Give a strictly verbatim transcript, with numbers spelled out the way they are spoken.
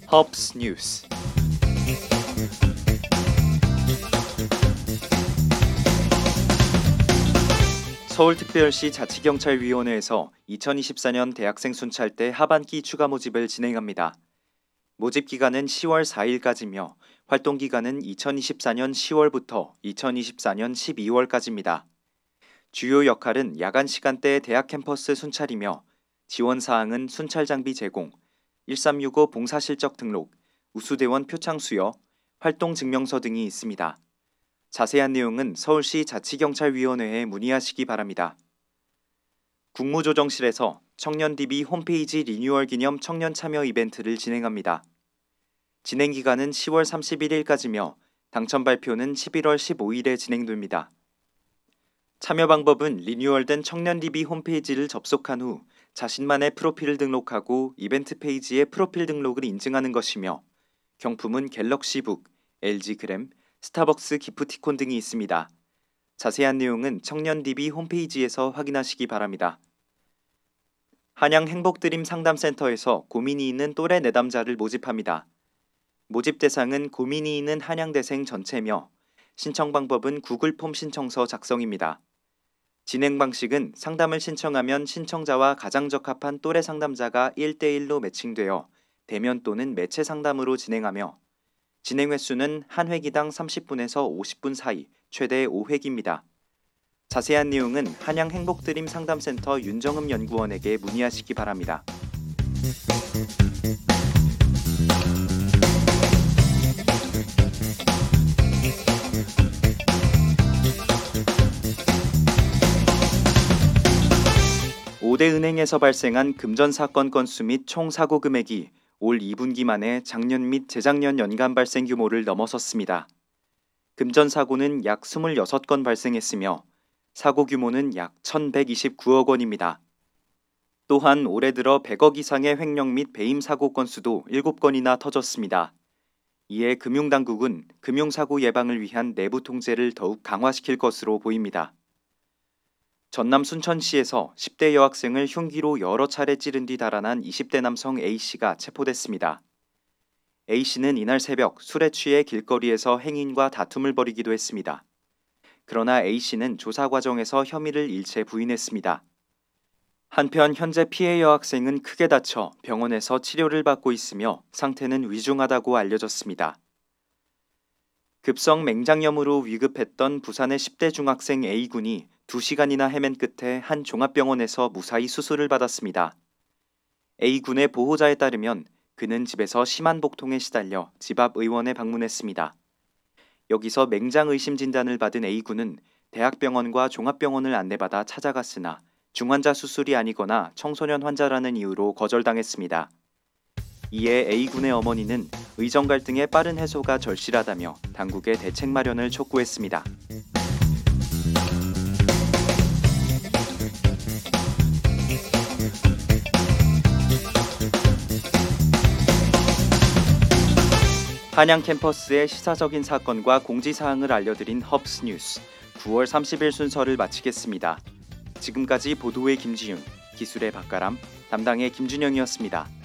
헙스 뉴스. 서울특별시 자치경찰위원회에서 이천이십사 년 대학생 순찰대 하반기 추가 모집을 진행합니다. 모집 기간은 시월 사일까지며 활동 기간은 이천이십사 년 시월부터 이천이십사 년 십이월까지입니다. 주요 역할은 야간 시간대 대학 캠퍼스 순찰이며 지원 사항은 순찰 장비 제공, 일삼육오 봉사 실적 등록, 우수대원 표창 수여, 활동 증명서 등이 있습니다. 자세한 내용은 서울시 자치경찰위원회에 문의하시기 바랍니다. 국무조정실에서 청년디비 홈페이지 리뉴얼 기념 청년 참여 이벤트를 진행합니다. 진행 기간은 시월 삼십일일까지며 당첨 발표는 십일월 십오일에 진행됩니다. 참여 방법은 리뉴얼된 청년디비 홈페이지를 접속한 후 자신만의 프로필을 등록하고 이벤트 페이지에 프로필 등록을 인증하는 것이며 경품은 갤럭시북, 엘지그램, 스타벅스 기프티콘 등이 있습니다. 자세한 내용은 청년디비 홈페이지에서 확인하시기 바랍니다. 한양 행복드림 상담센터에서 고민이 있는 또래 내담자를 모집합니다. 모집 대상은 고민이 있는 한양대생 전체며 신청 방법은 구글 폼 신청서 작성입니다. 진행 방식은 상담을 신청하면 신청자와 가장 적합한 또래 상담자가 일 대일로 매칭되어 대면 또는 매체 상담으로 진행하며 진행 횟수는 한 회기당 삼십 분에서 오십 분 사이, 최대 오 회기입니다. 자세한 내용은 한양 행복드림 상담센터 윤정음 연구원에게 문의하시기 바랍니다. 오 대 은행에서 발생한 금전 사건 건수 및 총 사고 금액이 올 이 분기 만에 작년 및 재작년 연간 발생 규모를 넘어섰습니다. 금전 사고는 약 이십육 건 발생했으며 사고 규모는 약 천백이십구억 원입니다. 또한 올해 들어 백억 이상의 횡령 및 배임 사고 건수도 일곱 건이나 터졌습니다. 이에 금융당국은 금융사고 예방을 위한 내부 통제를 더욱 강화시킬 것으로 보입니다. 전남 순천시에서 십 대 여학생을 흉기로 여러 차례 찌른 뒤 달아난 이십 대 남성 A씨가 체포됐습니다. A씨는 이날 새벽 술에 취해 길거리에서 행인과 다툼을 벌이기도 했습니다. 그러나 A씨는 조사 과정에서 혐의를 일체 부인했습니다. 한편 현재 피해 여학생은 크게 다쳐 병원에서 치료를 받고 있으며 상태는 위중하다고 알려졌습니다. 급성 맹장염으로 위급했던 부산의 십 대 중학생 A군이 두 시간이나 헤맨 끝에 한 종합병원에서 무사히 수술을 받았습니다. A군의 보호자에 따르면 그는 집에서 심한 복통에 시달려 집 앞 의원에 방문했습니다. 여기서 맹장 의심 진단을 받은 A군은 대학병원과 종합병원을 안내받아 찾아갔으나 중환자 수술이 아니거나 청소년 환자라는 이유로 거절당했습니다. 이에 A군의 어머니는 의정 갈등의 빠른 해소가 절실하다며 당국의 대책 마련을 촉구했습니다. 한양 캠퍼스의 시사적인 사건과 공지사항을 알려드린 헙스 뉴스 구월 삼십일 순서를 마치겠습니다. 지금까지 보도의 김지윤, 기술의 박가람, 담당의 김준영이었습니다.